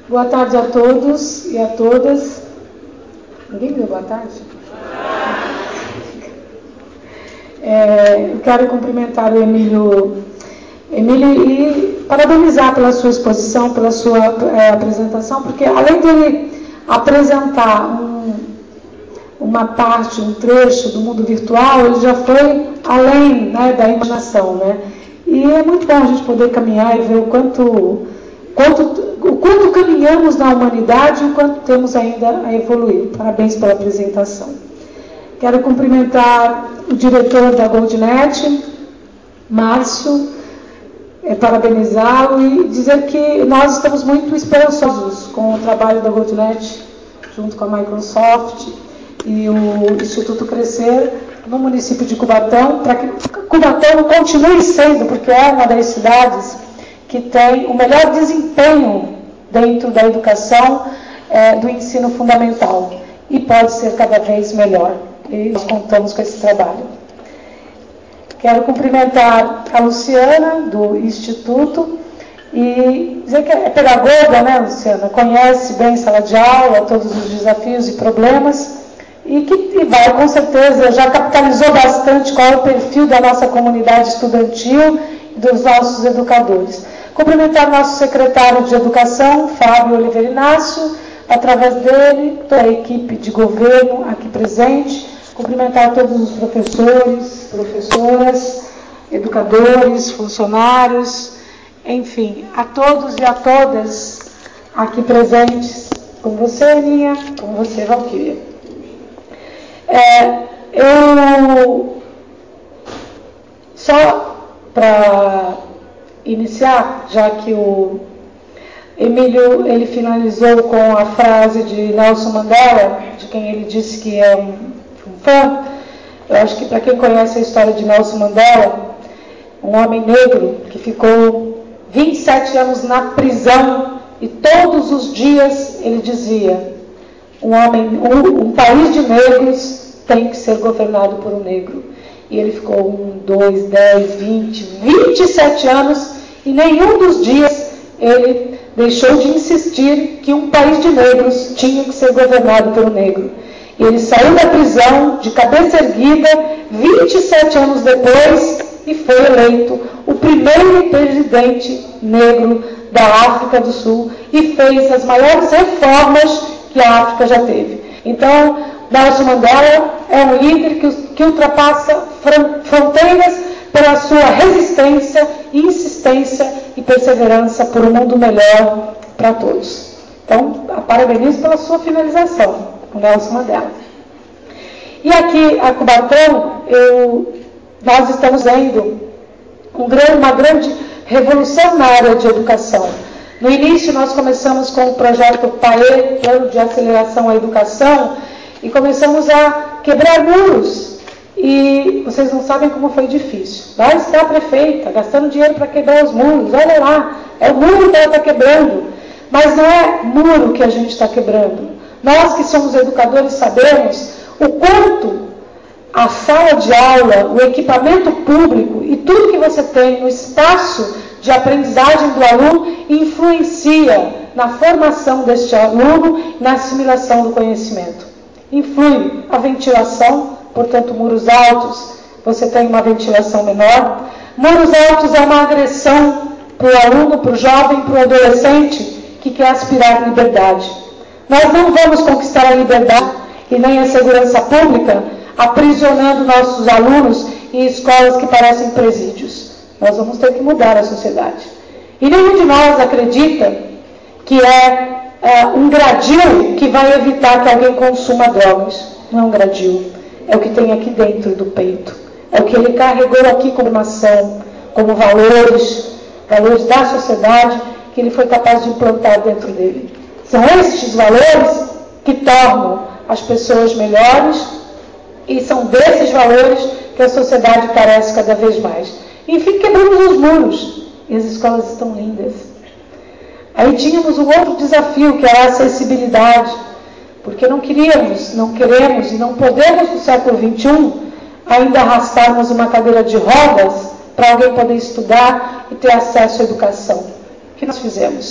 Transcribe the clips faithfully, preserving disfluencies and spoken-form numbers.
Boa tarde a todos e a todas. Ninguém me deu boa tarde? É, eu quero cumprimentar o Emílio, Emílio e parabenizar pela sua exposição, pela sua é, apresentação, porque além dele apresentar um, uma parte, um trecho do mundo virtual, ele já foi além, né, da imaginação, né? E é muito bom a gente poder caminhar e ver o quanto, quanto, o quanto caminhamos na humanidade e o quanto temos ainda a evoluir. Parabéns pela apresentação. Quero cumprimentar o diretor da GoldNet, Márcio, é, parabenizá-lo e dizer que nós estamos muito esperançosos com o trabalho da GoldNet, junto com a Microsoft e o Instituto Crescer, no município de Cubatão, para que Cubatão continue sendo, porque é uma das cidades que tem o melhor desempenho dentro da educação, é, do ensino fundamental, e pode ser cada vez melhor. E nós contamos com esse trabalho. Quero cumprimentar a Luciana, do Instituto, e dizer que é pedagoga, né, Luciana? Conhece bem sala de aula, todos os desafios e problemas, e que e vai, com certeza, já capitalizou bastante qual é o perfil da nossa comunidade estudantil e dos nossos educadores. Cumprimentar nosso secretário de Educação, Fábio Oliveira Inácio, através dele, toda a equipe de governo aqui presente. Cumprimentar todos os professores, professoras, educadores, funcionários, enfim, a todos e a todas aqui presentes, com você, Aninha, com você, Valquíria. É, eu, só para iniciar, já que o Emílio, ele finalizou com a frase de Nelson Mandela, de quem ele disse que é um, um fã. Eu acho que para quem conhece a história de Nelson Mandela, um homem negro que ficou vinte e sete anos na prisão e todos os dias ele dizia: um, homem, um, um país de negros tem que ser governado por um negro. E ele ficou um, dois, dez, vinte, vinte e sete anos e nenhum dos dias ele deixou de insistir que um país de negros tinha que ser governado por um negro. E ele saiu da prisão de cabeça erguida vinte e sete anos depois e foi eleito o primeiro presidente negro da África do Sul e fez as maiores reformas que a África já teve. Então, Nelson Mandela é um líder que, que ultrapassa fronteiras pela sua resistência, insistência e perseverança por um mundo melhor para todos. Então, parabenizo pela sua finalização, Nelson Mandela. E aqui, a Cubatão, eu, nós estamos vendo um, uma grande revolução na área de educação. No início, nós começamos com o projeto PAE, Plano de Aceleração à Educação, e começamos a quebrar muros. E vocês não sabem como foi difícil. Lá está a prefeita, gastando dinheiro para quebrar os muros. Olha lá, é o muro que ela está quebrando. Mas não é muro que a gente está quebrando. Nós que somos educadores sabemos o quanto a sala de aula, o equipamento público e tudo que você tem no espaço de aprendizagem do aluno influencia na formação deste aluno e na assimilação do conhecimento. Influi a ventilação, portanto, muros altos, você tem uma ventilação menor. Muros altos é uma agressão para o aluno, para o jovem, para o adolescente que quer aspirar à liberdade. Nós não vamos conquistar a liberdade e nem a segurança pública aprisionando nossos alunos em escolas que parecem presídios. Nós vamos ter que mudar a sociedade. E nenhum de nós acredita que é, é um gradil que vai evitar que alguém consuma drogas. Não é um gradil. É o que tem aqui dentro do peito. É o que ele carregou aqui como nação, como valores, valores da sociedade que ele foi capaz de implantar dentro dele. São estes valores que tornam as pessoas melhores e são desses valores que a sociedade carece cada vez mais. Enfim, quebramos os muros e as escolas estão lindas. Aí tínhamos um outro desafio, que era a acessibilidade, porque não queríamos, não queremos e não podemos no século vinte e um ainda arrastarmos uma cadeira de rodas para alguém poder estudar e ter acesso à educação. O que nós fizemos?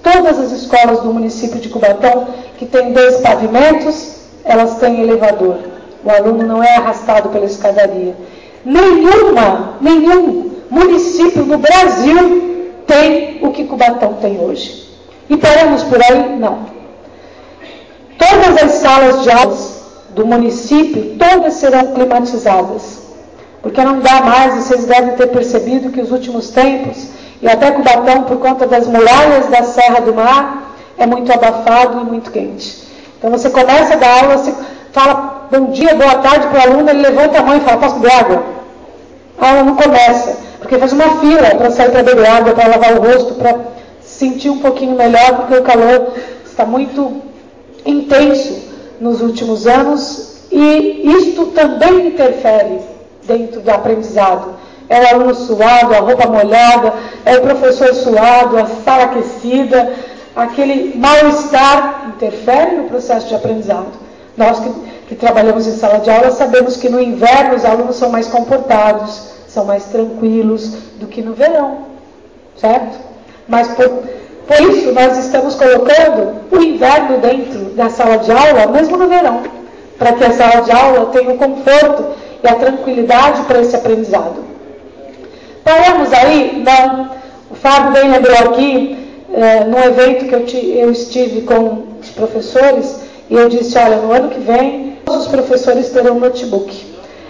Todas as escolas do município de Cubatão que têm dois pavimentos, elas têm elevador. O aluno não é arrastado pela escadaria. Nenhuma, nenhum município no Brasil tem o que Cubatão tem hoje. E paramos por aí? Não. Todas as salas de aulas do município, todas serão climatizadas. Porque não dá mais, vocês devem ter percebido que os últimos tempos, e até Cubatão, por conta das muralhas da Serra do Mar, é muito abafado e muito quente. Então você começa a dar aula, você fala bom dia, boa tarde para o aluno, ele levanta a mão e fala, posso beber água? A aula não começa, porque faz uma fila para sair para beber água, para lavar o rosto, para sentir um pouquinho melhor, porque o calor está muito intenso nos últimos anos, e isto também interfere dentro do aprendizado. É o aluno suado, a roupa molhada, é o professor suado, a sala aquecida, aquele mal-estar interfere no processo de aprendizado. Nós que, que trabalhamos em sala de aula sabemos que no inverno os alunos são mais comportados, são mais tranquilos do que no verão, certo? Mas por, por isso nós estamos colocando o inverno dentro da sala de aula, mesmo no verão, para que a sala de aula tenha o conforto e a tranquilidade para esse aprendizado. Paramos aí? Não. O Fábio bem lembrou aqui, é, num evento que eu, te, eu estive com os professores, e eu disse, olha, no ano que vem, todos os professores terão notebook.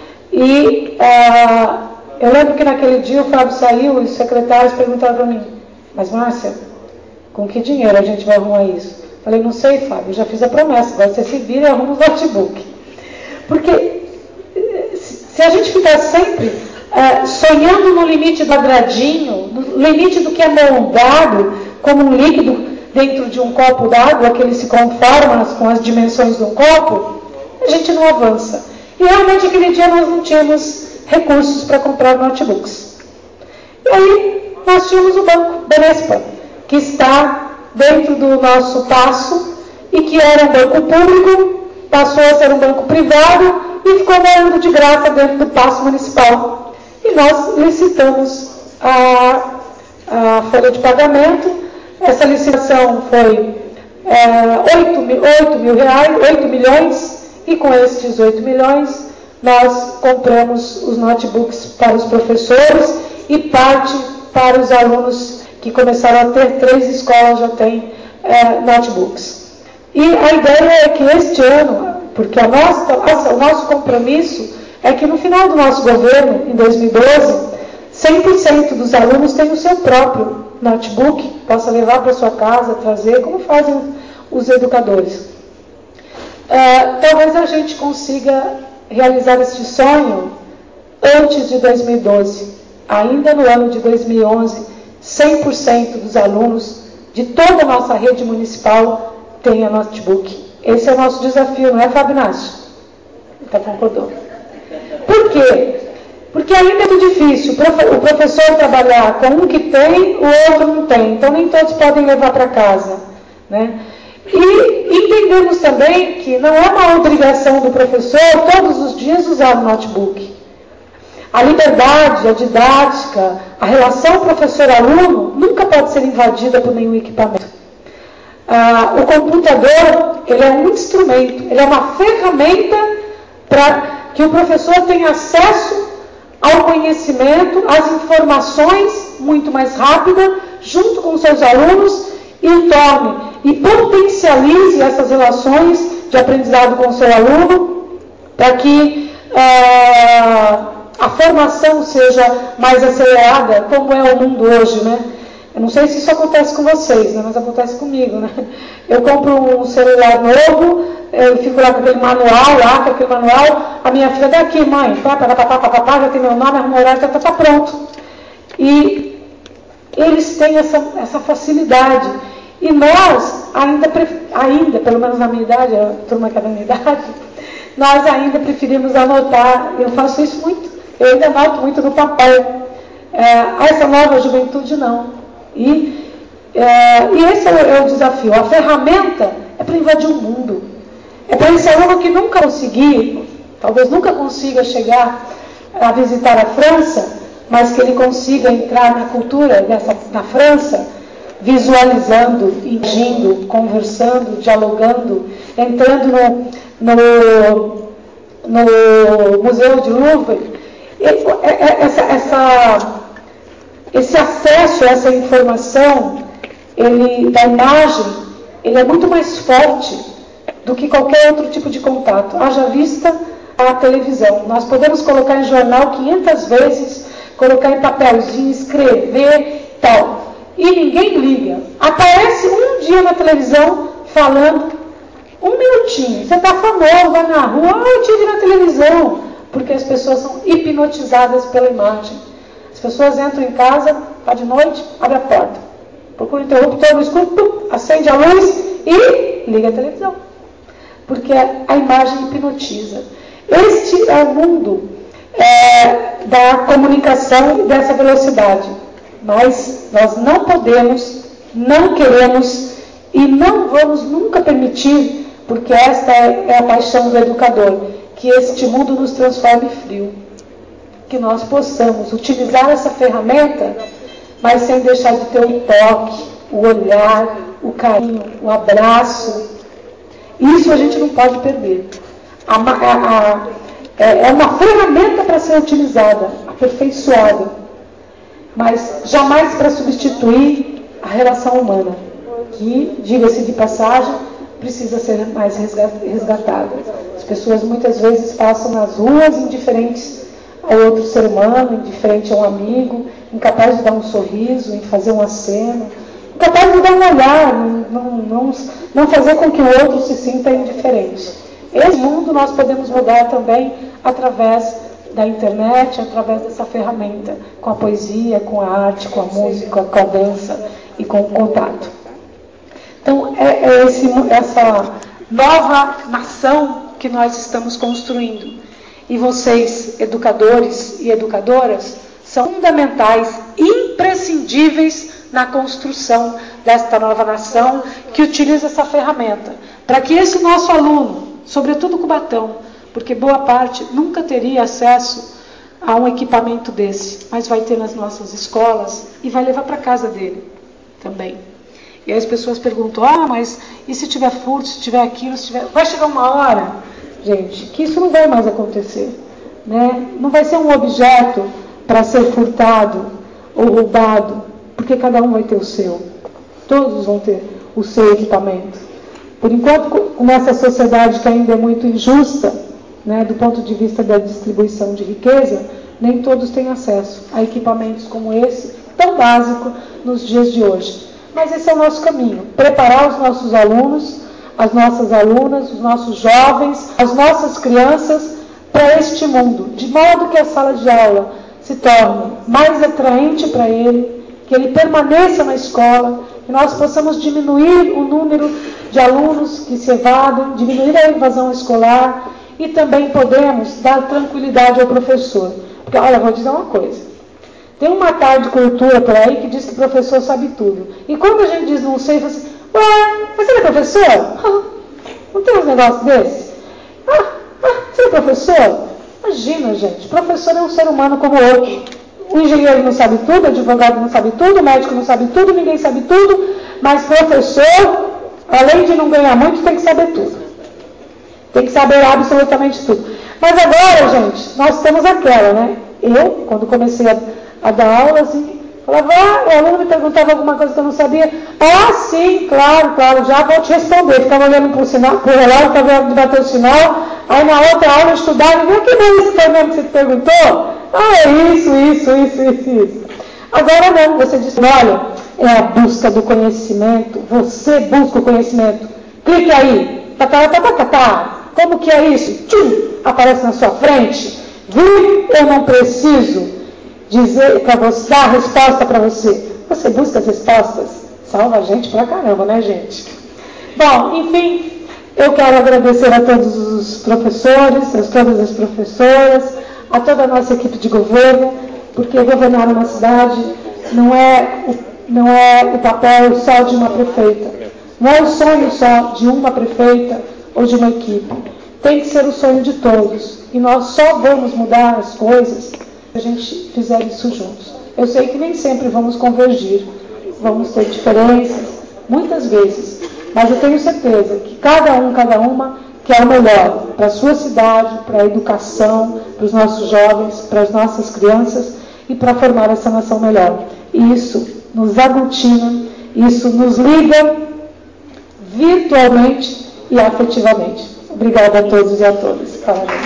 E ah, eu lembro que naquele dia o Fábio saiu e os secretários perguntaram para mim, mas Márcia, com que dinheiro a gente vai arrumar isso? Falei, não sei, Fábio, eu já fiz a promessa, agora você se vira e arruma os notebook. Porque se a gente ficar sempre Uh, sonhando no limite do quadradinho, no limite do que é moldado como um líquido dentro de um copo d'água, que ele se conforma com as dimensões de um copo, a gente não avança. E realmente aquele dia nós não tínhamos recursos para comprar notebooks. E aí nós tínhamos o Banco Banespa, que está dentro do nosso passo e que era um banco público, passou a ser um banco privado e ficou morando de graça dentro do passo municipal. E nós licitamos a, a folha de pagamento. Essa licitação foi é, oito mil reais, oito milhões, e com esses oito milhões nós compramos os notebooks para os professores e parte para os alunos que começaram a ter, três escolas já têm é, notebooks. E a ideia é que este ano, porque a nossa, o nosso compromisso é que no final do nosso governo, em dois mil e doze, cem por cento dos alunos têm o seu próprio notebook, possa levar para sua casa, trazer, como fazem os educadores. Uh, talvez a gente consiga realizar este sonho antes de dois mil e doze. Ainda no ano de dois mil e onze, cem por cento dos alunos de toda a nossa rede municipal tenha notebook. Esse é o nosso desafio, não é, Fábio Inácio? Está concordando? Por quê? Porque ainda é muito difícil o professor trabalhar com um que tem, o outro não tem. Então, nem todos podem levar para casa, né? E entendemos também que não é uma obrigação do professor todos os dias usar o notebook. A liberdade, a didática, a relação professor-aluno nunca pode ser invadida por nenhum equipamento. Ah, o computador, ele é um instrumento, ele é uma ferramenta para que o professor tenha acesso ao conhecimento, às informações muito mais rápida, junto com seus alunos, e o torne, e potencialize essas relações de aprendizado com o seu aluno, para que uh, a formação seja mais acelerada, como é o mundo hoje, né? Eu não sei se isso acontece com vocês, né? Mas acontece comigo, né? Eu compro um celular novo, eu fico lá com aquele manual, lá com aquele manual, a minha filha, daqui, mãe, pá, pá, pá, pá, pá, pá, já tem meu nome, arruma horário, tá, tá, tá pronto. E eles têm essa, essa facilidade. E nós, ainda, ainda, pelo menos na minha idade, a turma que é da minha idade, nós ainda preferimos anotar, eu faço isso muito, eu ainda anoto muito no papel. É, essa nova juventude não. E, é, e esse é o, é o desafio. A ferramenta é para invadir o mundo. É para esse aluno que nunca conseguir, talvez nunca consiga chegar a visitar a França, mas que ele consiga entrar na cultura dessa, na França, visualizando, agindo, conversando, dialogando, entrando no, no, no Museu de Louvre. Essa, essa, esse acesso a essa informação ele, da imagem, ele é muito mais forte do que qualquer outro tipo de contato. Haja vista a televisão. Nós podemos colocar em jornal quinhentas vezes, colocar em papelzinho, escrever, tal. E ninguém liga. Aparece um dia na televisão falando um minutinho. Você está famoso, vai na rua, ah, eu tive na televisão. Porque as pessoas são hipnotizadas pela imagem. As pessoas entram em casa, está de noite, abre a porta. Procura o interruptor no escuro, acende a luz e liga a televisão. Porque a imagem hipnotiza. Este é o mundo é, da comunicação e dessa velocidade. Mas nós não podemos, não queremos e não vamos nunca permitir, porque esta é a paixão do educador, que este mundo nos transforme frio. Que nós possamos utilizar essa ferramenta, mas sem deixar de ter o toque, o olhar, o carinho, o abraço. Isso a gente não pode perder. A, a, a, é uma ferramenta para ser utilizada, aperfeiçoada, mas jamais para substituir a relação humana, que, diga-se de passagem, precisa ser mais resgatada. As pessoas muitas vezes passam nas ruas indiferentes ao outro ser humano, indiferente a um amigo, incapaz de dar um sorriso, em fazer um aceno, incapaz de dar um olhar, não, não, não fazer com que o outro se sinta indiferente. Esse mundo nós podemos mudar também através da internet, através dessa ferramenta, com a poesia, com a arte, com a música, com a dança e com o contato. Então, é, é esse, essa nova nação que nós estamos construindo. E vocês, educadores e educadoras, são fundamentais, imprescindíveis na construção desta nova nação que utiliza essa ferramenta. Para que esse nosso aluno, sobretudo Cubatão, porque boa parte nunca teria acesso a um equipamento desse, mas vai ter nas nossas escolas e vai levar para casa dele também. E aí as pessoas perguntam, ah, mas e se tiver furto, se tiver aquilo, se tiver... Vai chegar uma hora, gente, que isso não vai mais acontecer. Né? Não vai ser um objeto para ser furtado ou roubado, porque cada um vai ter o seu. Todos vão ter o seu equipamento. Por enquanto, com essa sociedade que ainda é muito injusta, né, do ponto de vista da distribuição de riqueza, nem todos têm acesso a equipamentos como esse, tão básico nos dias de hoje. Mas esse é o nosso caminho, preparar os nossos alunos, as nossas alunas, os nossos jovens, as nossas crianças para este mundo, de modo que a sala de aula se torne mais atraente para ele, que ele permaneça na escola, que nós possamos diminuir o número de alunos que se evadem, diminuir a evasão escolar e também podemos dar tranquilidade ao professor. Porque, olha, vou dizer uma coisa. Tem uma tarde de cultura por aí que diz que o professor sabe tudo. E quando a gente diz não sei, fala assim, ué, mas você é professor? Não tem uns negócios desses? Ah, ah, você é professor? Imagina, gente, professor é um ser humano como o outro. O engenheiro não sabe tudo, o advogado não sabe tudo, o médico não sabe tudo, ninguém sabe tudo, mas professor, além de não ganhar muito, tem que saber tudo. Tem que saber absolutamente tudo. Mas agora, gente, nós temos aquela, né? Eu, quando comecei a, a dar aula, assim, falava, ah, o aluno me perguntava alguma coisa que eu não sabia. Ah, sim, claro, claro, já vou te responder. Ficava olhando para o sinal, para o relógio, estava vendo bater o sinal, aí na outra aula eu estudava, e que bem isso foi mesmo que você perguntou? Ah, é isso, isso, isso, isso, isso. Agora não, você diz, olha, é a busca do conhecimento, você busca o conhecimento. Clique aí, tá, tá, tá, tá, tá, tá. Como que é isso? Tchum, aparece na sua frente. Viu? Eu não preciso dizer para você, dar a resposta para você. Você busca as respostas? Salva a gente pra caramba, né, gente? Bom, enfim, eu quero agradecer a todos os professores, a todas as professoras, a toda a nossa equipe de governo, porque governar uma cidade não é, não é o papel só de uma prefeita. Não é o sonho só de uma prefeita ou de uma equipe. Tem que ser o sonho de todos. E nós só vamos mudar as coisas se a gente fizer isso juntos. Eu sei que nem sempre vamos convergir, vamos ter diferenças, muitas vezes, mas eu tenho certeza que cada um, cada uma quer o melhor para a sua cidade, para a educação, para os nossos jovens, para as nossas crianças e para formar essa nação melhor. E isso nos aglutina, isso nos liga virtualmente e afetivamente. Obrigada a todos e a todas. Parabéns.